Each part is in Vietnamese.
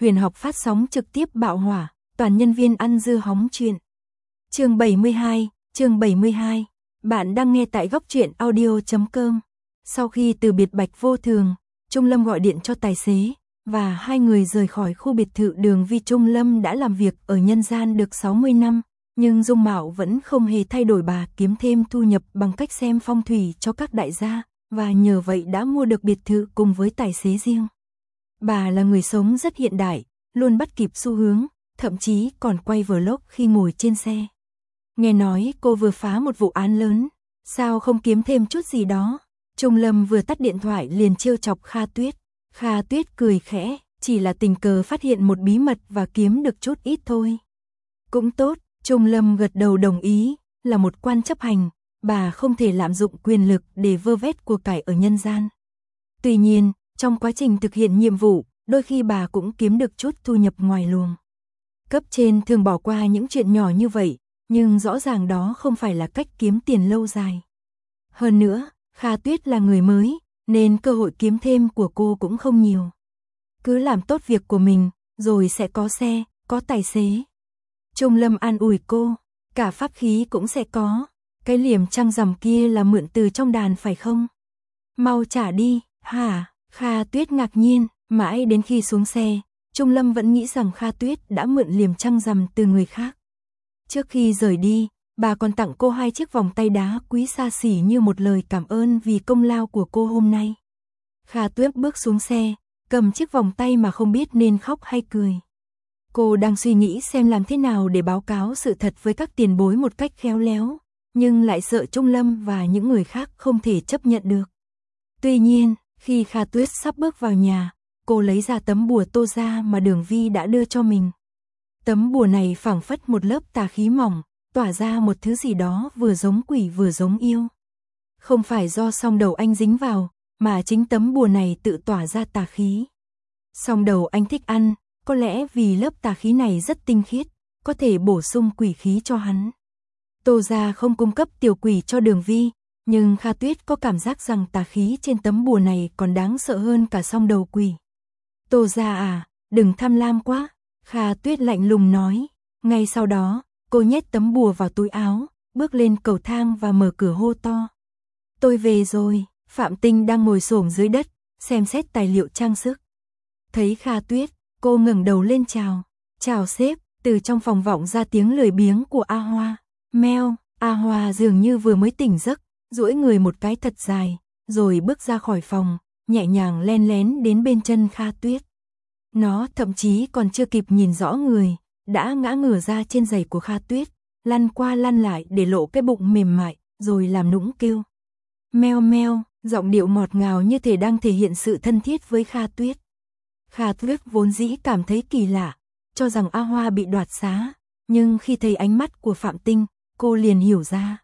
huyền học phát sóng trực tiếp bạo hỏa, toàn nhân viên ăn dưa hóng chuyện. Chương 72. Bạn đang nghe tại góc truyện audio.com. Sau khi từ biệt Bạch Vô Thường, Trung Lâm gọi điện cho tài xế, và hai người rời khỏi khu biệt thự Đường Vi. Trung Lâm đã làm việc ở nhân gian được 60 năm, nhưng dung mạo vẫn không hề thay đổi. Bà kiếm thêm thu nhập bằng cách xem phong thủy cho các đại gia, và nhờ vậy đã mua được biệt thự cùng với tài xế riêng. Bà là người sống rất hiện đại, luôn bắt kịp xu hướng, thậm chí còn quay vlog khi ngồi trên xe. Nghe nói cô vừa phá một vụ án lớn, sao không kiếm thêm chút gì đó? Trung Lâm vừa tắt điện thoại liền trêu chọc Kha Tuyết. Kha Tuyết cười khẽ, chỉ là tình cờ phát hiện một bí mật và kiếm được chút ít thôi. Cũng tốt, Trung Lâm gật đầu đồng ý, là một quan chấp hành, bà không thể lạm dụng quyền lực để vơ vét của cải ở nhân gian. Tuy nhiên, trong quá trình thực hiện nhiệm vụ, đôi khi bà cũng kiếm được chút thu nhập ngoài luồng. Cấp trên thường bỏ qua những chuyện nhỏ như vậy, nhưng rõ ràng đó không phải là cách kiếm tiền lâu dài. Hơn nữa, Kha Tuyết là người mới, nên cơ hội kiếm thêm của cô cũng không nhiều. Cứ làm tốt việc của mình, rồi sẽ có xe, có tài xế. Trung Lâm an ủi cô, cả pháp khí cũng sẽ có. Cái liềm trăng rằm kia là mượn từ trong đàn phải không? Mau trả đi, hả? Kha Tuyết ngạc nhiên, mãi đến khi xuống xe, Trung Lâm vẫn nghĩ rằng Kha Tuyết đã mượn liềm trăng rằm từ người khác. Trước khi rời đi, bà còn tặng cô 2 chiếc vòng tay đá quý xa xỉ như một lời cảm ơn vì công lao của cô hôm nay. Kha Tuyết bước xuống xe, cầm chiếc vòng tay mà không biết nên khóc hay cười. Cô đang suy nghĩ xem làm thế nào để báo cáo sự thật với các tiền bối một cách khéo léo, nhưng lại sợ Trung Lâm và những người khác không thể chấp nhận được. Tuy nhiên, khi Kha Tuyết sắp bước vào nhà, cô lấy ra tấm bùa tô ra mà Đường Vi đã đưa cho mình. Tấm bùa này phảng phất một lớp tà khí mỏng, tỏa ra một thứ gì đó vừa giống quỷ vừa giống yêu. Không phải do song đầu anh dính vào, mà chính tấm bùa này tự tỏa ra tà khí. Song đầu anh thích ăn, có lẽ vì lớp tà khí này rất tinh khiết, có thể bổ sung quỷ khí cho hắn. Tô gia không cung cấp tiểu quỷ cho Đường Vi, nhưng Kha Tuyết có cảm giác rằng tà khí trên tấm bùa này còn đáng sợ hơn cả song đầu quỷ. Tô gia à, đừng tham lam quá, Kha Tuyết lạnh lùng nói. Ngay sau đó, cô nhét tấm bùa vào túi áo, bước lên cầu thang và mở cửa hô to. Tôi về rồi. Phạm Tinh đang ngồi xổm dưới đất, xem xét tài liệu trang sức. Thấy Kha Tuyết, cô ngẩng đầu lên chào. Chào sếp. Từ trong phòng vọng ra tiếng lười biếng của A Hoa. Meo. A Hoa dường như vừa mới tỉnh giấc, duỗi người một cái thật dài, rồi bước ra khỏi phòng, nhẹ nhàng len lén đến bên chân Kha Tuyết. Nó thậm chí còn chưa kịp nhìn rõ người, đã ngã ngửa ra trên giày của Kha Tuyết, lăn qua lăn lại để lộ cái bụng mềm mại, rồi làm nũng kêu. Meo meo, giọng điệu ngọt ngào như thể đang thể hiện sự thân thiết với Kha Tuyết. Kha Tuyết vốn dĩ cảm thấy kỳ lạ, cho rằng A Hoa bị đoạt xá, nhưng khi thấy ánh mắt của Phạm Tinh, cô liền hiểu ra.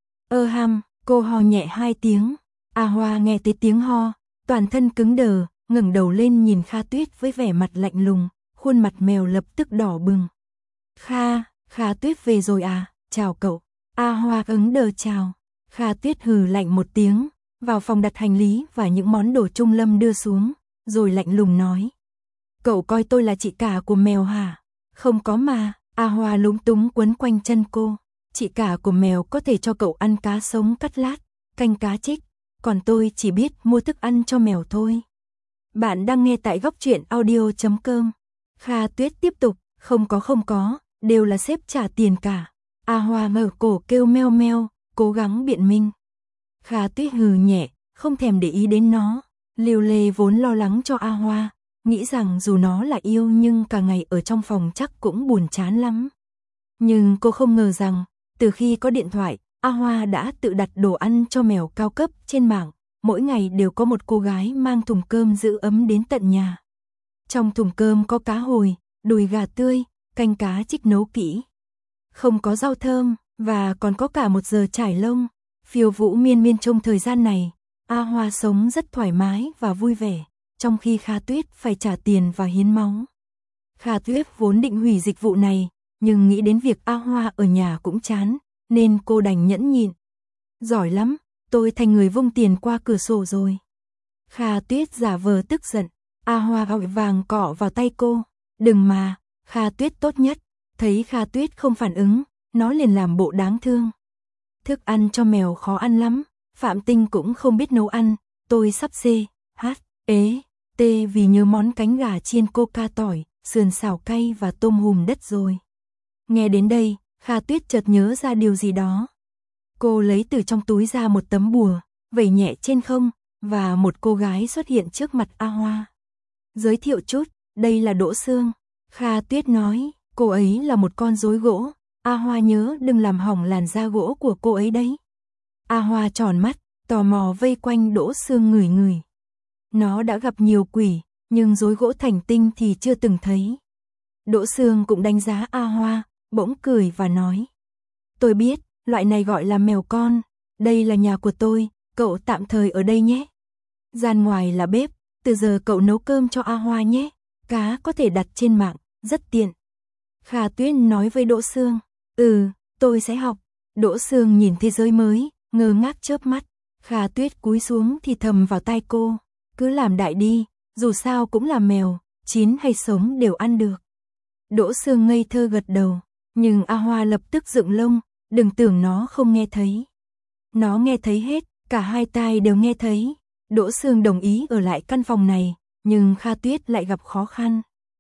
Cô ho nhẹ 2 tiếng. A Hoa nghe thấy tiếng ho, toàn thân cứng đờ, ngẩng đầu lên nhìn Kha Tuyết với vẻ mặt lạnh lùng, khuôn mặt mèo lập tức đỏ bừng. Kha Tuyết về rồi à, chào cậu. A Hoa ứng đờ chào. Kha Tuyết hừ lạnh một tiếng, vào phòng đặt hành lý và những món đồ Trung Lâm đưa xuống, rồi lạnh lùng nói. Cậu coi tôi là chị cả của mèo hả? Không có mà. A Hoa lúng túng quấn quanh chân cô. Chị cả của mèo có thể cho cậu ăn cá sống cắt lát, canh cá trích, còn tôi chỉ biết mua thức ăn cho mèo thôi. Bạn đang nghe tại góc truyện audio.com. Kha Tuyết tiếp tục, không có, đều là sếp trả tiền cả. A Hoa ngửa cổ kêu meo meo, cố gắng biện minh. Kha Tuyết hừ nhẹ, không thèm để ý đến nó. Liêu Lê vốn lo lắng cho A Hoa, nghĩ rằng dù nó là yêu nhưng cả ngày ở trong phòng chắc cũng buồn chán lắm. Nhưng cô không ngờ rằng, từ khi có điện thoại, A Hoa đã tự đặt đồ ăn cho mèo cao cấp trên mạng, mỗi ngày đều có một cô gái mang thùng cơm giữ ấm đến tận nhà. Trong thùng cơm có cá hồi, đùi gà tươi, canh cá trích nấu kỹ. Không có rau thơm, và còn có cả 1 giờ trải lông. Phiêu vũ miên miên trong thời gian này, A Hoa sống rất thoải mái và vui vẻ, trong khi Kha Tuyết phải trả tiền và hiến máu. Kha Tuyết vốn định hủy dịch vụ này, nhưng nghĩ đến việc A Hoa ở nhà cũng chán, nên cô đành nhẫn nhịn. Giỏi lắm, tôi thành người vung tiền qua cửa sổ rồi. Kha Tuyết giả vờ tức giận, A Hoa vội vàng cọ vào tay cô. Đừng mà, Kha Tuyết tốt nhất. Thấy Kha Tuyết không phản ứng, nó liền làm bộ đáng thương. Thức ăn cho mèo khó ăn lắm, Phạm Tinh cũng không biết nấu ăn, tôi sắp vì nhớ món cánh gà chiên coca tỏi, sườn xào cay và tôm hùm đất rồi. Nghe đến đây, Kha Tuyết chợt nhớ ra điều gì đó. Cô lấy từ trong túi ra một tấm bùa, vẩy nhẹ trên không, và một cô gái xuất hiện trước mặt A Hoa. Giới thiệu chút, đây là Đỗ Sương. Kha Tuyết nói, cô ấy là một con rối gỗ, A Hoa nhớ đừng làm hỏng làn da gỗ của cô ấy đấy. A Hoa tròn mắt, tò mò vây quanh Đỗ Sương ngửi ngửi. Nó đã gặp nhiều quỷ, nhưng rối gỗ thành tinh thì chưa từng thấy. Đỗ Sương cũng đánh giá A Hoa, bỗng cười và nói. Tôi biết, loại này gọi là mèo con, đây là nhà của tôi, cậu tạm thời ở đây nhé. Gian ngoài là bếp, từ giờ cậu nấu cơm cho A Hoa nhé, cá có thể đặt trên mạng, rất tiện. Kha Tuyết nói với Đỗ Sương, tôi sẽ học. Đỗ Sương nhìn thế giới mới, ngơ ngác chớp mắt. Kha Tuyết cúi xuống thì thầm vào tai cô, cứ làm đại đi, dù sao cũng là mèo, chín hay sống đều ăn được. Đỗ Sương ngây thơ gật đầu, nhưng A Hoa lập tức dựng lông, đừng tưởng nó không nghe thấy. Nó nghe thấy hết, cả hai tai đều nghe thấy. Đỗ Sương đồng ý ở lại căn phòng này, nhưng Kha Tuyết lại gặp khó khăn.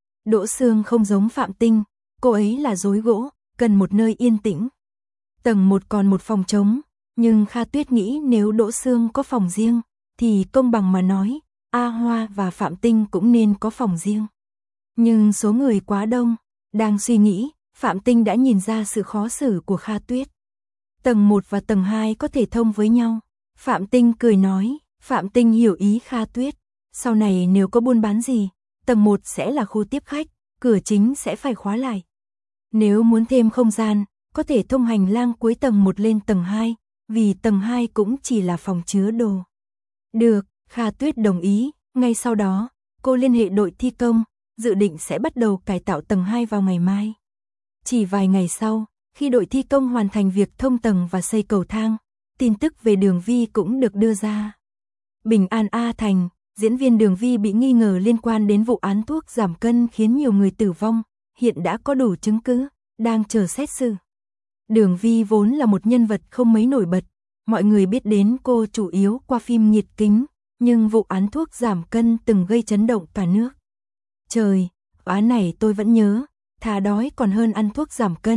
Đỗ Sương không giống Phạm Tinh, cô ấy là rối gỗ, cần một nơi yên tĩnh. Tầng 1 còn một phòng trống, nhưng Kha Tuyết nghĩ nếu Đỗ Sương có phòng riêng, thì công bằng mà nói, A Hoa và Phạm Tinh cũng nên có phòng riêng. Nhưng số người quá đông, đang suy nghĩ, Phạm Tinh đã nhìn ra sự khó xử của Kha Tuyết. Tầng 1 và tầng 2 có thể thông với nhau. Phạm Tinh cười nói, Phạm Tinh hiểu ý Kha Tuyết. Sau này nếu có buôn bán gì, tầng 1 sẽ là khu tiếp khách, cửa chính sẽ phải khóa lại. Nếu muốn thêm không gian, có thể thông hành lang cuối tầng 1 lên tầng 2, vì tầng 2 cũng chỉ là phòng chứa đồ. Được, Kha Tuyết đồng ý, ngay sau đó, cô liên hệ đội thi công, dự định sẽ bắt đầu cải tạo tầng 2 vào ngày mai. Chỉ vài ngày sau, khi đội thi công hoàn thành việc thông tầng và xây cầu thang, tin tức về Đường Vi cũng được đưa ra. Bình An A Thành, diễn viên Đường Vi bị nghi ngờ liên quan đến vụ án thuốc giảm cân khiến nhiều người tử vong, hiện đã có đủ chứng cứ, đang chờ xét xử. Đường Vi vốn là một nhân vật không mấy nổi bật, mọi người biết đến cô chủ yếu qua phim Nhiệt Kính, nhưng vụ án thuốc giảm cân từng gây chấn động cả nước. Trời, án này tôi vẫn nhớ, thà đói còn hơn ăn thuốc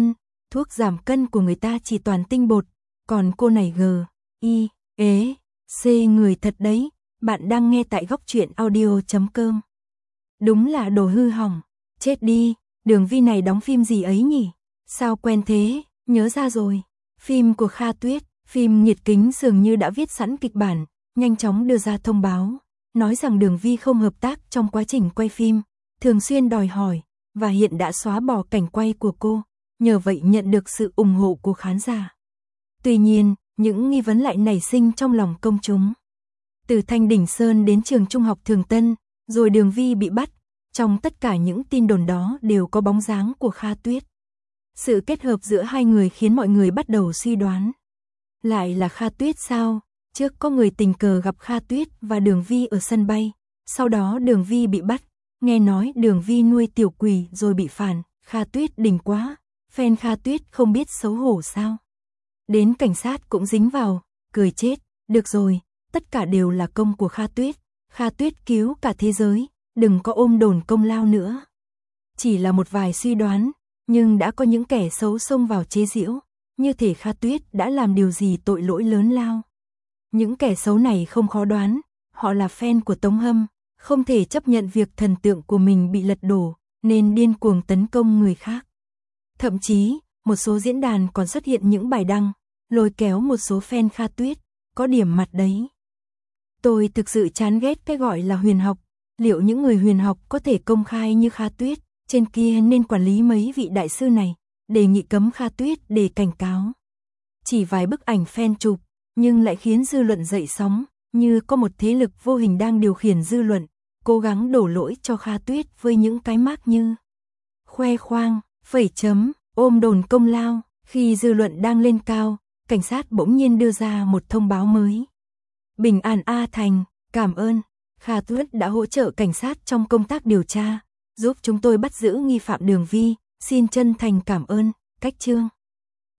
giảm cân của người ta chỉ toàn tinh bột, còn cô này C người thật đấy. Bạn đang nghe tại Góc Truyện Audio.com. Đúng là đồ hư hỏng, chết đi, Đường Vi này đóng phim gì ấy nhỉ? Sao quen thế, nhớ ra rồi. Phim của Kha Tuyết, phim Nhiệt Kính dường như đã viết sẵn kịch bản, nhanh chóng đưa ra thông báo, nói rằng Đường Vi không hợp tác trong quá trình quay phim, thường xuyên đòi hỏi, và hiện đã xóa bỏ cảnh quay của cô, nhờ vậy nhận được sự ủng hộ của khán giả. Tuy nhiên, những nghi vấn lại nảy sinh trong lòng công chúng. Từ Thanh Đỉnh Sơn đến trường trung học Thường Tân, rồi Đường Vi bị bắt, trong tất cả những tin đồn đó đều có bóng dáng của Kha Tuyết. Sự kết hợp giữa hai người khiến mọi người bắt đầu suy đoán. Lại là Kha Tuyết sao? Trước có người tình cờ gặp Kha Tuyết và Đường Vi ở sân bay, sau đó Đường Vi bị bắt, nghe nói Đường Vi nuôi tiểu quỷ rồi bị phản, Kha Tuyết đỉnh quá, fan Kha Tuyết không biết xấu hổ sao? Đến cảnh sát cũng dính vào, cười chết, được rồi, tất cả đều là công của Kha Tuyết cứu cả thế giới, đừng có ôm đồn công lao nữa. Chỉ là một vài suy đoán, nhưng đã có những kẻ xấu xông vào chế giễu, như thể Kha Tuyết đã làm điều gì tội lỗi lớn lao. Những kẻ xấu này không khó đoán, họ là fan của Tống Hâm, không thể chấp nhận việc thần tượng của mình bị lật đổ, nên điên cuồng tấn công người khác. Thậm chí, một số diễn đàn còn xuất hiện những bài đăng, lôi kéo một số fan Kha Tuyết, có điểm mặt đấy. Tôi thực sự chán ghét cái gọi là huyền học, liệu những người huyền học có thể công khai như Kha Tuyết, trên kia nên quản lý mấy vị đại sư này, đề nghị cấm Kha Tuyết để cảnh cáo. Chỉ vài bức ảnh fan chụp, nhưng lại khiến dư luận dậy sóng, như có một thế lực vô hình đang điều khiển dư luận, cố gắng đổ lỗi cho Kha Tuyết với những cái mác như khoe khoang, phẩy chấm, ôm đồn công lao. Khi dư luận đang lên cao, cảnh sát bỗng nhiên đưa ra một thông báo mới. Bình An A Thành, cảm ơn, Kha Tuyết đã hỗ trợ cảnh sát trong công tác điều tra, giúp chúng tôi bắt giữ nghi phạm Đường Vi, xin chân thành cảm ơn. Cách chương